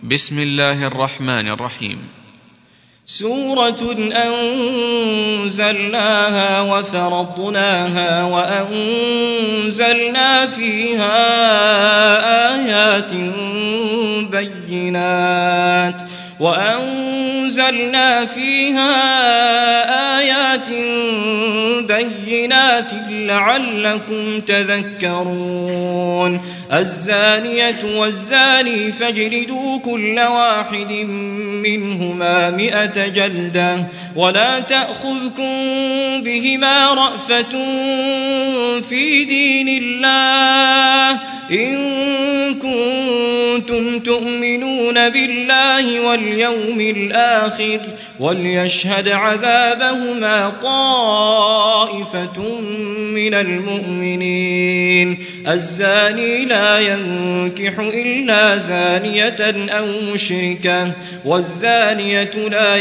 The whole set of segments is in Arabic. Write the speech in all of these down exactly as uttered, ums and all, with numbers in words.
بسم الله الرحمن الرحيم. سورة أنزلناها وفرضناها وأنزلنا فيها آيات بينات وأنزلنا فيها آيات بينات لعلكم تذكرون. الزانية والزاني فاجلدوا كل واحد منهما مئة جلدة ولا تأخذكم بهما رأفة في دين الله إن كنتم تؤمنون بالله واليوم الآخر وليشهد عذابهما طائفة من المؤمنين. الزاني لا ينكح إلا زانية أو مشركة والزانية لا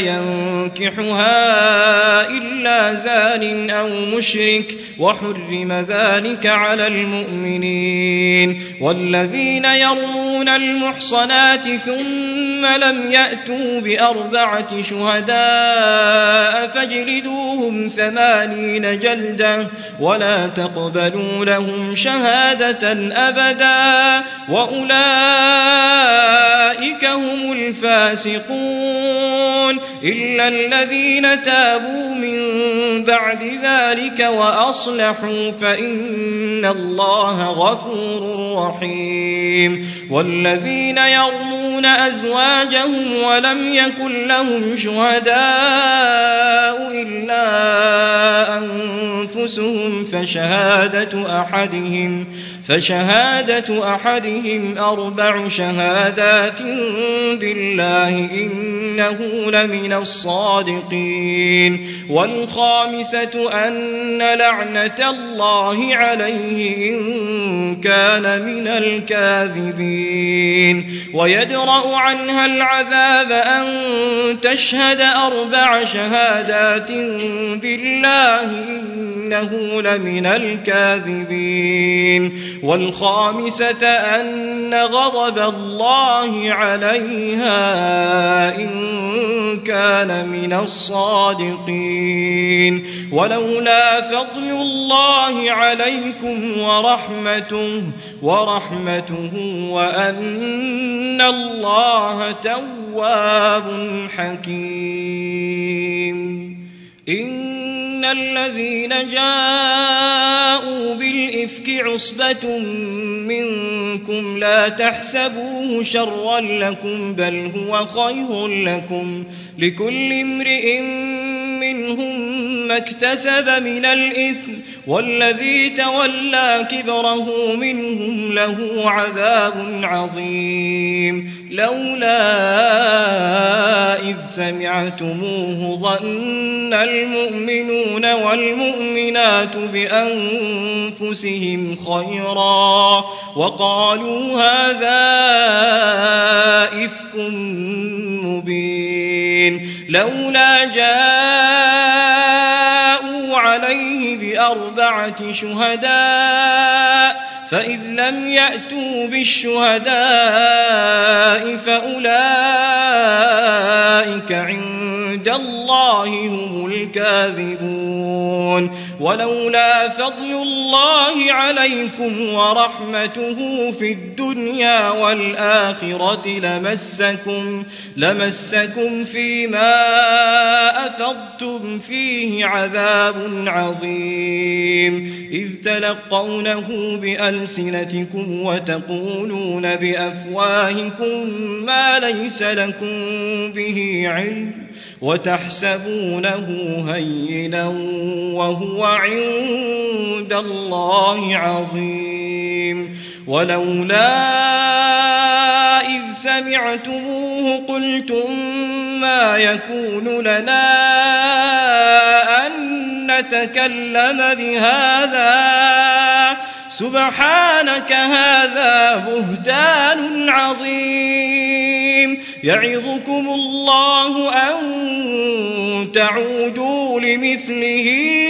ينكحها إلا زان أو مشرك وحرم ذلك على المؤمنين. والذين يرمون المحصنات ثم لم يأتوا بأربعة شهداء فاجلدوهم ثمانين جلدة ولا تقبلوا لهم شهادة أبدا وأولئك هم الفاسقون إلا الذين تابوا من بعد ذلك وأصلحوا فإن الله غفور رحيم. والذين يرمون أزواجهم ولم يكن لهم شهداء إلا أنفسهم فشهادة أحدهم فشهادة أحدهم أربع شهادات بالله إنه لمن الصادقين. والخامسة أن لعنة الله عليه إن كان من الكاذبين. ويدرأ عنها العذاب أن تشهد أربع شهادات بالله إنه لمن الكاذبين. والخامسة أن غضب الله عليها إن كان من الصادقين. ولولا فضل الله عليكم ورحمته ورحمته وأن الله تواب حكيم. إن الذين جاءوا بالإفك عصبة منكم لا تحسبوه شرا لكم بل هو خير لكم لكل امرئ منهم ما اكتسب من الإثم والذي تولى كبره منهم له عذاب عظيم. لولا إذ سمعتموه ظن المؤمنون والمؤمنات بأنفسهم خيرا وقالوا هذا إفك مبين. لولا جاءوا عليه بأربعة شهداء فإذ لم يأتوا بالشهداء فأولئك عند الله هم الكاذبون. ولولا فضل الله عليكم ورحمته في الدنيا والآخرة لمسكم لمسكم فيما أفضتم فيه عذاب عظيم إذ تلقونه بألسنتكم وتقولون بأفواهكم ما ليس لكم به علم وتحسبونه هينا وهو عند الله عظيم. ولولا إذ سمعتموه قلتم ما يكون لنا أن نتكلم بهذا سبحانك هذا بهتان عظيم. يعظكم الله أن تعودوا لمثله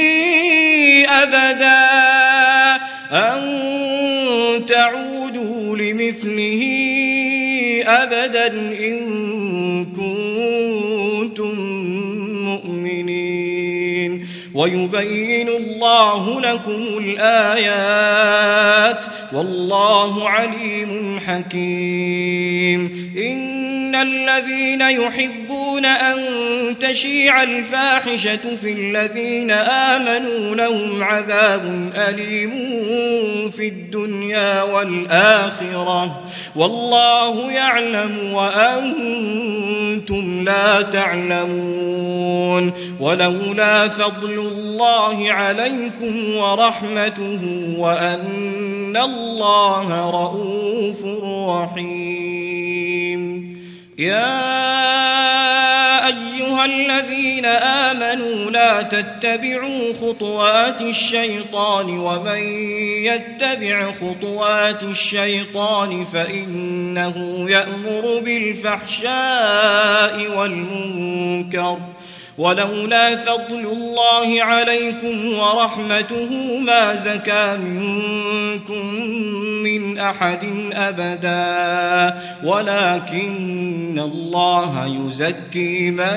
أبدا أن تعودوا لمثله أبدا إن كنتم مؤمنين ويبين الله لكم الآيات والله عليم حكيم. إن الذين يحبون أن تشيع الفاحشة في الذين آمنوا لهم عذاب أليم في الدنيا والآخرة والله يعلم وأنتم لا تعلمون. ولولا فضل الله عليكم ورحمته وأن الله رؤوف رحيم. يا أيها الذين آمنوا لا تتبعوا خطوات الشيطان ومن يتبع خطوات الشيطان فإنه يأمر بالفحشاء والمنكر ولولا فضل الله عليكم ورحمته ما زكى منكم من أحد أبدا ولكن الله يزكي من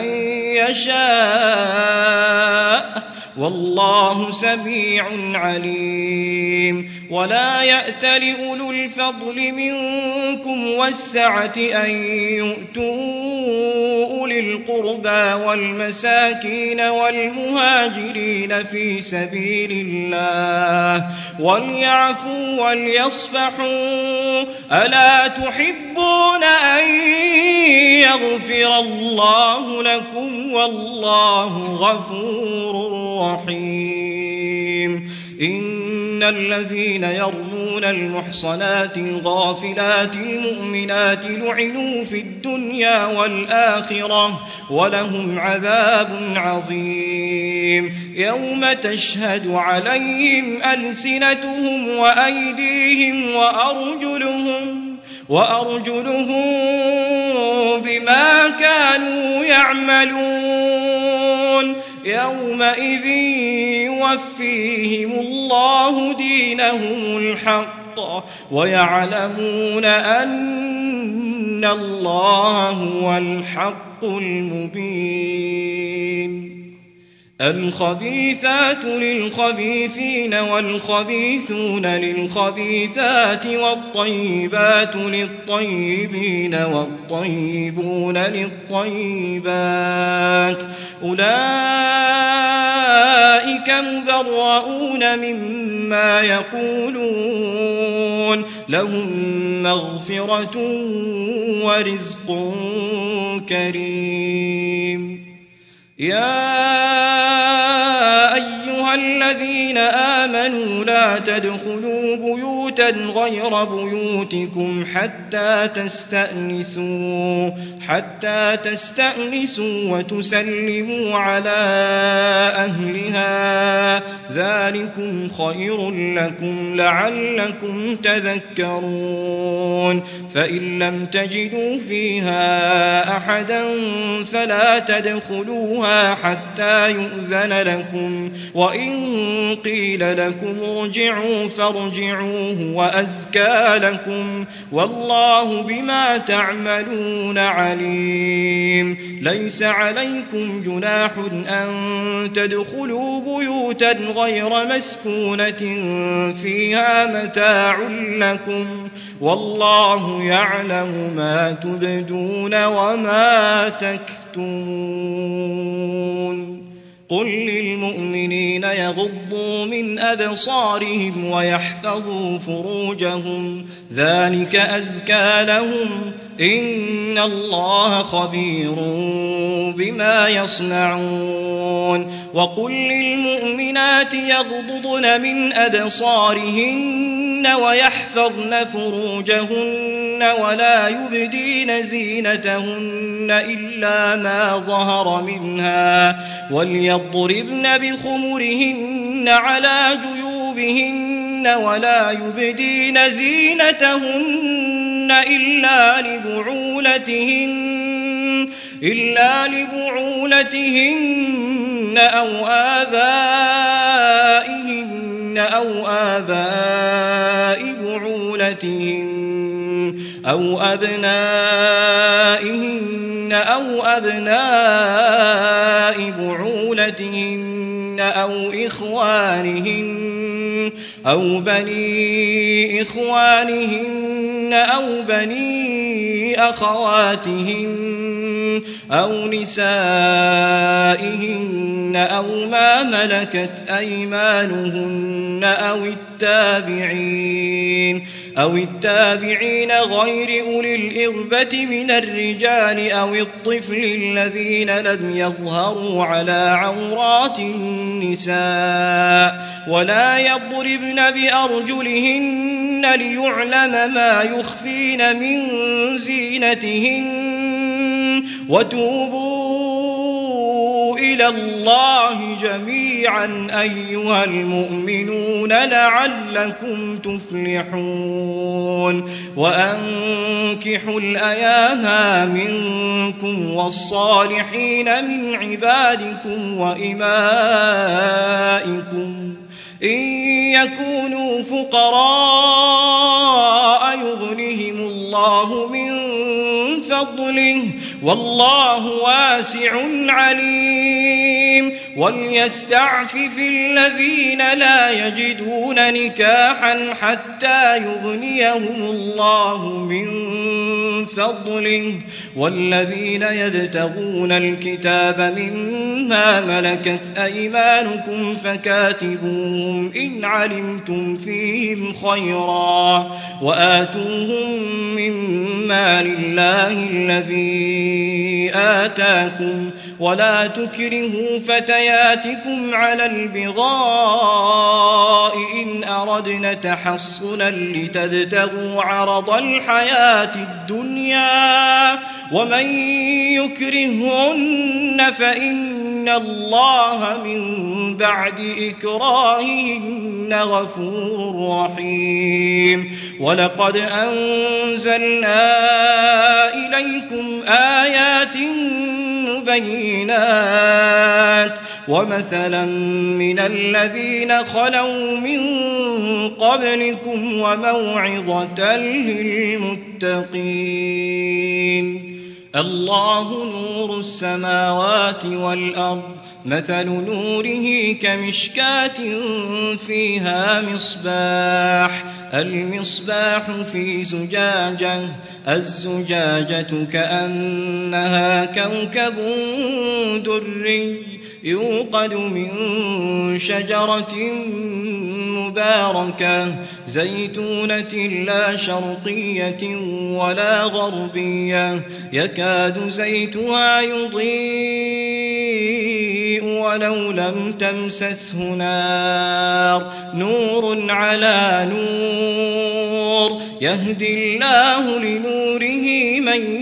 يشاء والله سميع عليم. ولا يأتل أولو الفضل منكم والسعة أن يؤتوا أولي القربى والمساكين والمهاجرين في سبيل الله وليعفوا وليصفحوا ألا تحبون أن يغفر الله لكم والله غفور رحيم. إن الذين يرمون المحصنات الغافلات المؤمنات لعنوا في الدنيا والآخرة ولهم عذاب عظيم. يوم تشهد عليهم ألسنتهم وأيديهم وأرجلهم وأرجلهم بما كانوا يعملون يومئذ يوفيهم الله دينهم الحق ويعلمون أن الله هو الحق المبين. الخبيثات للخبيثين والخبيثون للخبيثات والطيبات للطيبين والطيبون للطيبات أولئك مبرؤون مما يقولون لهم مغفرة ورزق كريم. يا أيها الذين آمنوا لا تدخلوا بيوتا غير بيوتكم حتى تستأنسوا حتى تستأنسوا وتسلموا على أهلها ذلكم خير لكم لعلكم تذكرون. فإن لم تجدوا فيها أحدا فلا تدخلوها حتى يؤذن لكم وإن قيل لكم ارجعوا فارجعوا هو أزكى لكم والله بما تعملون عليم. ليس عليكم جناح أن تدخلوا بيوتا غير مسكونة فيها متاع لكم والله يعلم ما تبدون وما تكتمون. قل للمؤمنين يغضوا من أبصارهم ويحفظوا فروجهم ذلك أزكى لهم إن الله خبير بما يصنعون. وقل للمؤمنات يغضضن من أبصارهن ويحفظن فروجهن ولا يبدين زينتهن إلا ما ظهر منها وليضربن بخمرهن على جيوبهن ولا يبدين زينتهن إلا لبعولتهن إلا لبعولتهن أو آبائهن أو آباء بعولتهن أو أبنائهن أو أبناء بعولتهن أو إخوانهن أو بني إخوانهن أو بني أخواتهن أو نسائهن أو ما ملكت أيمانهن أو التابعين أو التابعين غير أولي الإربة من الرجال أو الطفل الذين لم يظهروا على عورات النساء ولا يضربن بأرجلهن ليعلم ما يخفين من زينتهن وتوبوا إلى الله جميعا أيها المؤمنون لعلكم تفلحون وأنكحوا الأيام منكم والصالحين من عبادكم وإمائكم إن يكونوا فقراء يغنهم الله من فضله والله واسع عليم وليستعفف الذين لا يجدون نكاحا حتى يغنيهم الله من فضله والذين يبتغون الكتاب مما ملكت أيمانكم فكاتبوهم إن علمتم فيهم خيرا وآتوهم مما لله الذي آتاكم ولا تكرهوا فتياتكم على البغاء إن أردن تحصنا لتبتغوا عرض الحياة الدنيا ومن يكرهن فإن الله من بعد إكراههن غفور رحيم ولقد أنزلنا إليكم آيات مبينات ومثلا من الذين خلوا من قبلكم وموعظة للمتقين الله نور السماوات والأرض مثل نوره كمشكاة فيها مصباح المصباح في زجاجة الزجاجة كأنها كوكب دري يوقد من شجرة مباركة زيتونة لا شرقية ولا غربية يكاد زيتها يضيء ولو لم تمسسه نار نور على نور يهدي الله لنوره من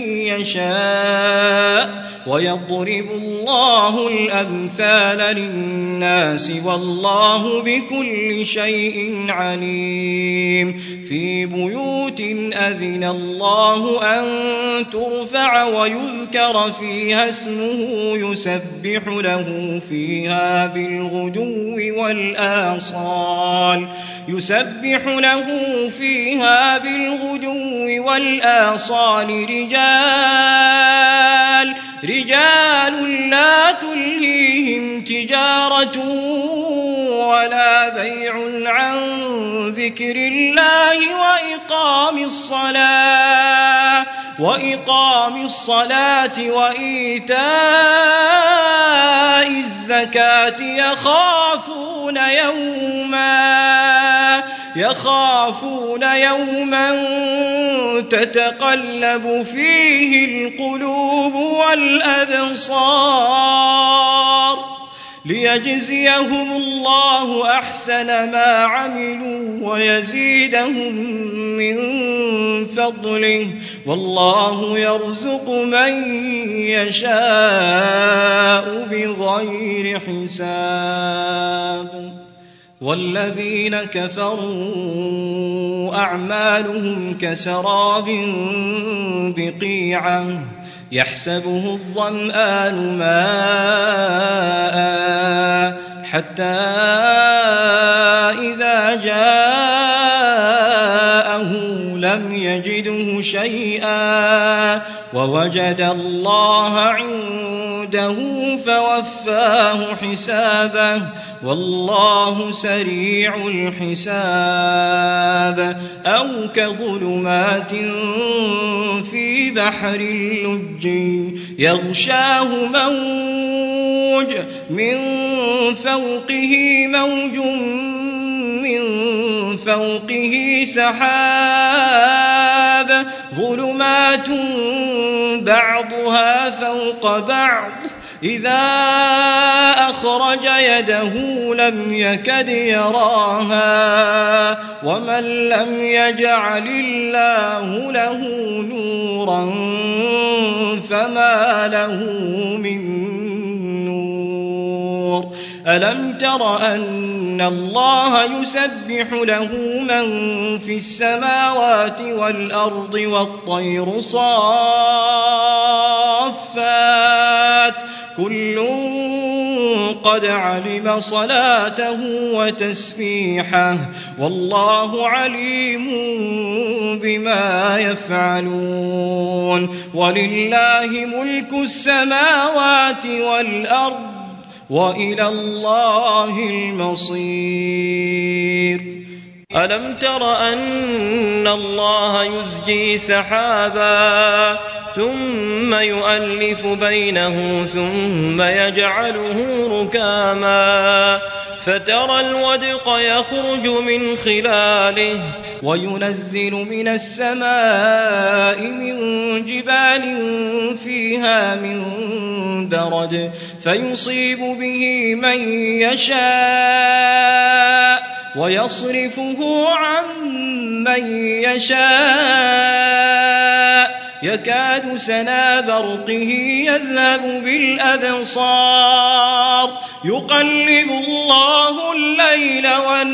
يشاء ويضرب الله الأمثال للناس والله بكل شيء عليم في بيوت أذن الله أن ترفع ويذكر فيها اسمه يسبح له فيها بالغدو والآصال يسبح له فيها بالغدو والآصال رجال رجال لا تلهيهم تجارة ولا بيع عن ذكر الله وإقام الصلاة وإقام الصلاة وإيتاء الزكاة يخافون يوما يخافون يوما تتقلب فيه القلوب والأبصار ليجزيهم الله أحسن ما عملوا ويزيدهم من فضله والله يرزق من يشاء بغير حساب والذين كفروا أعمالهم كسراب بقيعة يحسبه الظمآن ماء حتى إذا جاءه فلم يجده شيئا ووجد الله عنده فوفاه حسابه والله سريع الحساب أو كظلمات في بحر اللج يغشاه موج من فوقه موج من فوقه سحاب ظلمات بعضها فوق بعض إذا أخرج يده لم يكد يراها ومن لم يجعل الله له نورا فما له من نور ألم تر أن الله يسبح له من في السماوات والأرض والطير صافات كل قد علم صلاته وتسبيحه والله عليم بما يفعلون ولله ملك السماوات والأرض وإلى الله المصير ألم تر أن الله يزجي سحابا ثم يؤلف بينه ثم يجعله ركاما فترى الودق يخرج من خلاله وينزل من السماء من جبال فيها من برد فيصيب به من يشاء ويصرفه عن من يشاء يكاد سنا برقه يذهب بالأبصار يقلب الله الليل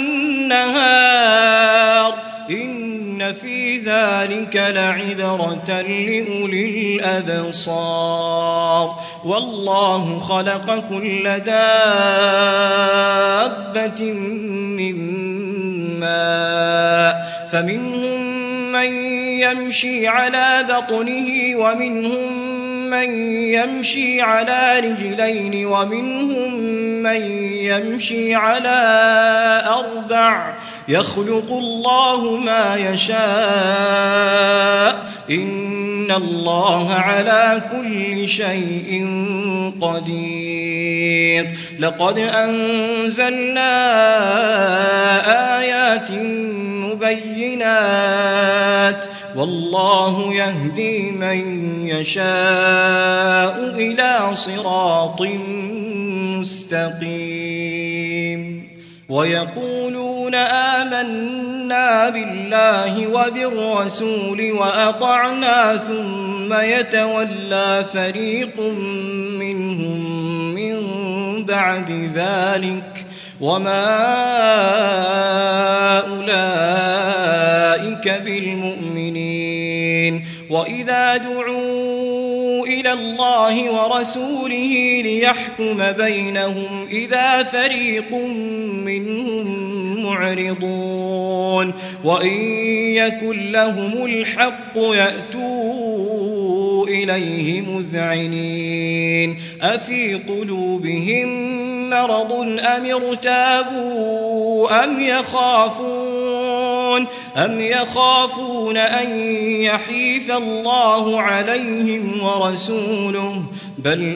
والنهار إن في ذلك لعبرة لأولي الأبصار والله خلق كل دابة من ماء فمنهم من يمشي على بطنه ومنهم من يمشي على رجلين ومنهم من يمشي على أربع يخلق الله ما يشاء إن الله على كل شيء قدير لقد أنزلنا آيات مبينات والله يهدي من يشاء إلى صراط مستقيم ويقولون آمنا بالله وبالرسول وأطعنا ثم يتولى فريق منهم من بعد ذلك وما أولئك بالمؤمنين وإذا دعوا إلى الله ورسوله ليحكم بينهم إذا فريق منهم معرضون وإن يكن لهم الحق يأتوا إليه مذعنين أفي قلوبهم مرض أم ارتابوا أم يخافون أم يخافون أن يحيف الله عليهم ورسوله بل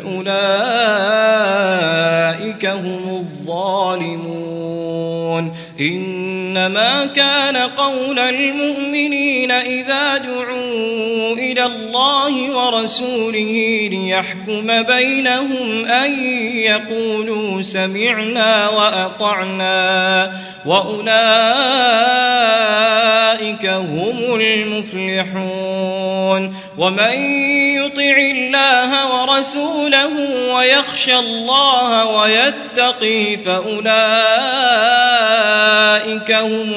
أولئك هم الظالمون إنما كان قول المؤمنين إذا دعوا إلى الله ورسوله ليحكم بينهم أن يقولوا سمعنا وأطعنا وأولئك هم المفلحون ومن يطع الله ورسوله ويخشى الله ويتقي فأولئك هم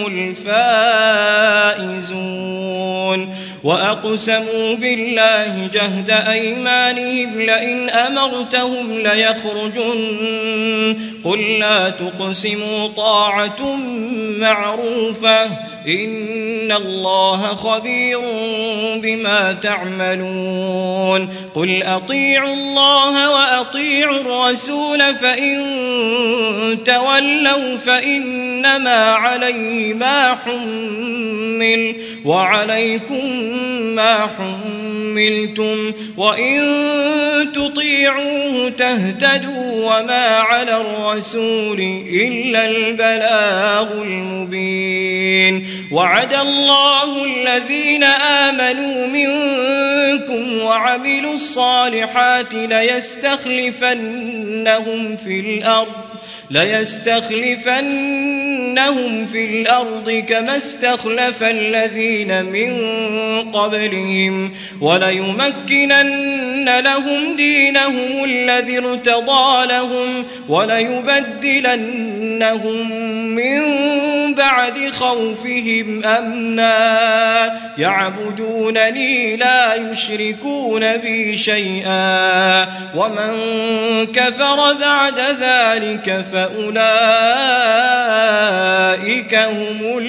الفائزون وأقسموا بالله جهد أيمانهم لئن أمرتهم ليخرجن قل لا تقسموا طاعة معروفة إن الله خبير بما تعملون قل أطيعوا الله وأطيعوا الرسول فإن تولوا فإنما عليه ما حمل وعليكم ما حملتم وإن تطيعوه تهتدوا وما على الرسول إلا البلاغ المبين وعد الله الذين آمنوا منكم وعملوا الصالحات ليستخلفنهم في الأرض ليستخلفنهم في الأرض كما استخلف الذين من قبلهم وليمكنن لهم دينهم الذي ارتضى لهم وليبدلنهم من بعد خوفهم أمنا يعبدونني لا يشركون بي شيئا ومن كفر بعد ذلك فأولئك هم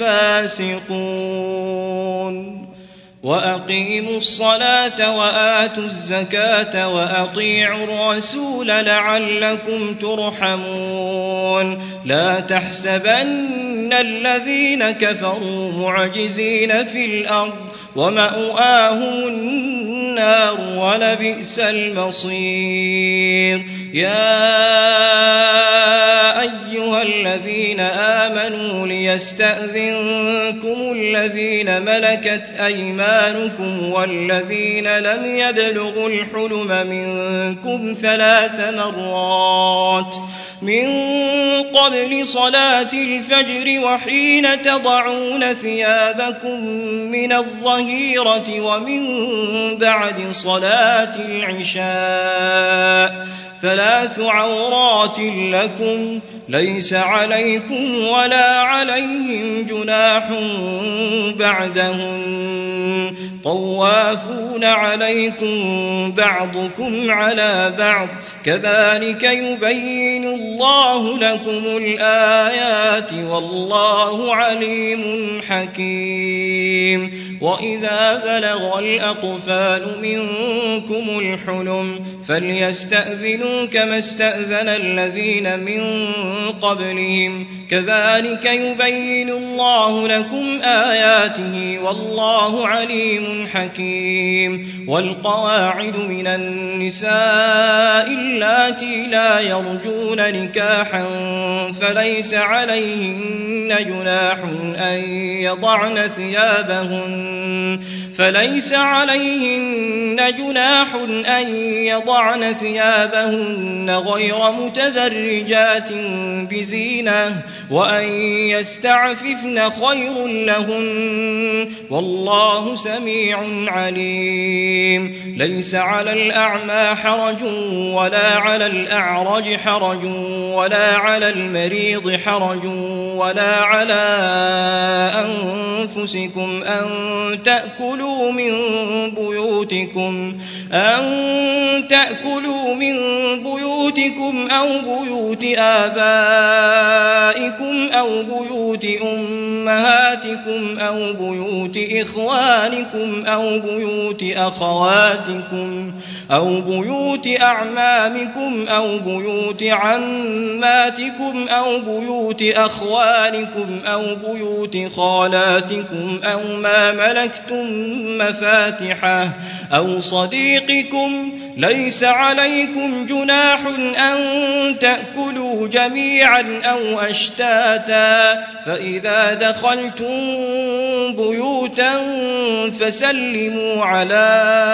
الفاسقون وأقيموا الصلاة وآتوا الزكاة وأطيعوا الرسول لعلكم ترحمون لا تحسبن الذين كفروا معجزين في الأرض ومأواهم النار ولبئس المصير يا أيها الذين آمنوا ليستأذنكم الذين ملكت أيمانكم والذين لم يبلغوا الحلم منكم ثلاث مرات من قبل صلاة الفجر وحين تضعون ثيابكم من الظهيرة ومن بعد صلاة العشاء ثلاث عورات لكم ليس عليكم ولا عليهم جناح بعدهن طوافون عليكم بعضكم على بعض كذلك يبين الله لكم الآيات والله عليم حكيم وإذا بلغ الأطفال منكم الحلم فليستأذنوا كما استأذن الذين من قبلهم كذلك يبين الله لكم آياته والله عليم حكيم والقواعد من النساء اللاتي لا يرجون نكاحا فليس عليهن جناح أن يضعن ثيابهن فليس عليهن جناح أن يضعن ثيابهن غير متبرجات بزينة وأن يستعففن خير لهن والله سميع عليم ليس على الأعمى حرج ولا على الأعرج حرج ولا على المريض حرج ولا على أنفسكم أن تأكلوا من بيوتكم أن تأكلوا من بيوتكم أو بيوت آبائكم أو بيوت أمهاتكم أو بيوت إخوانكم أو بيوت أخواتكم أو بيوت أعمامكم أو بيوت عماتكم أو بيوت أخوالكم أو بيوت خالاتكم أو ما ملكتم مفاتحه أو صديقكم ليس عليكم جناح أن تأكلوا جميعا أو أشتاتا فإذا دخلتم بيوتا فسلموا على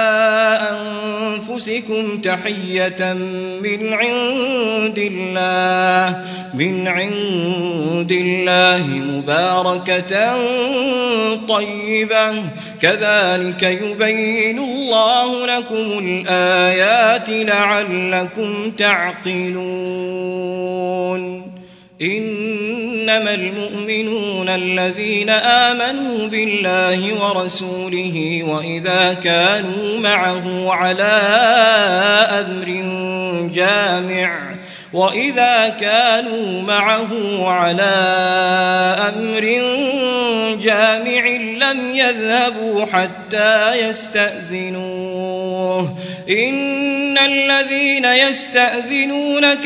أنفسكم تحية من عند الله من عند الله مباركة طيبة كذلك يبين الله لكم الآيات لعلكم تعقلون إنما المؤمنون الذين آمنوا بالله ورسوله وإذا كانوا معه على أمر جامع وإذا كانوا معه على أمر جامع لم يذهبوا حتى يستأذنوه إن الذين يستأذنونك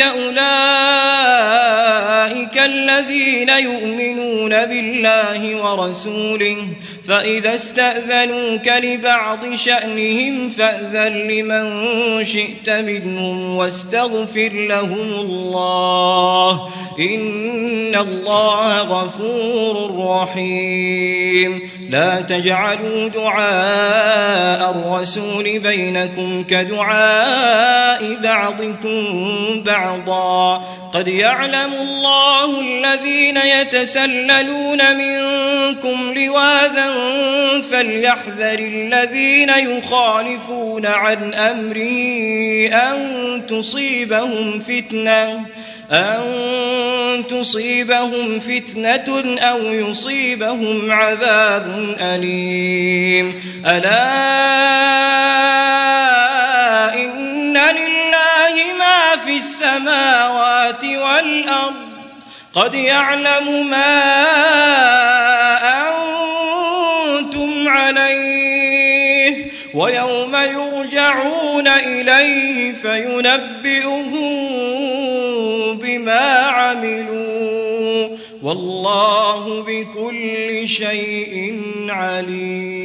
أولئك الذين يؤمنون بالله ورسوله فإذا استأذنوك لبعض شأنهم فأذن لمن شئت منهم واستغفر لهم الله إن الله غفور رحيم لا تجعلوا دعاء الرسول بينكم كدعاء بعضكم بعضا قد يعلم الله الذين يتسللون منكم لواذا فليحذر الذين يخالفون عن أمره أن تصيبهم فتنة أن تصيبهم فتنة أو يصيبهم عذاب أليم ألا إن لله ما في السماوات والأرض قد يعلم ما أنتم عليه ويوم يرجعون إليه فينبئهم بما عملوا والله بكل شيء عليم.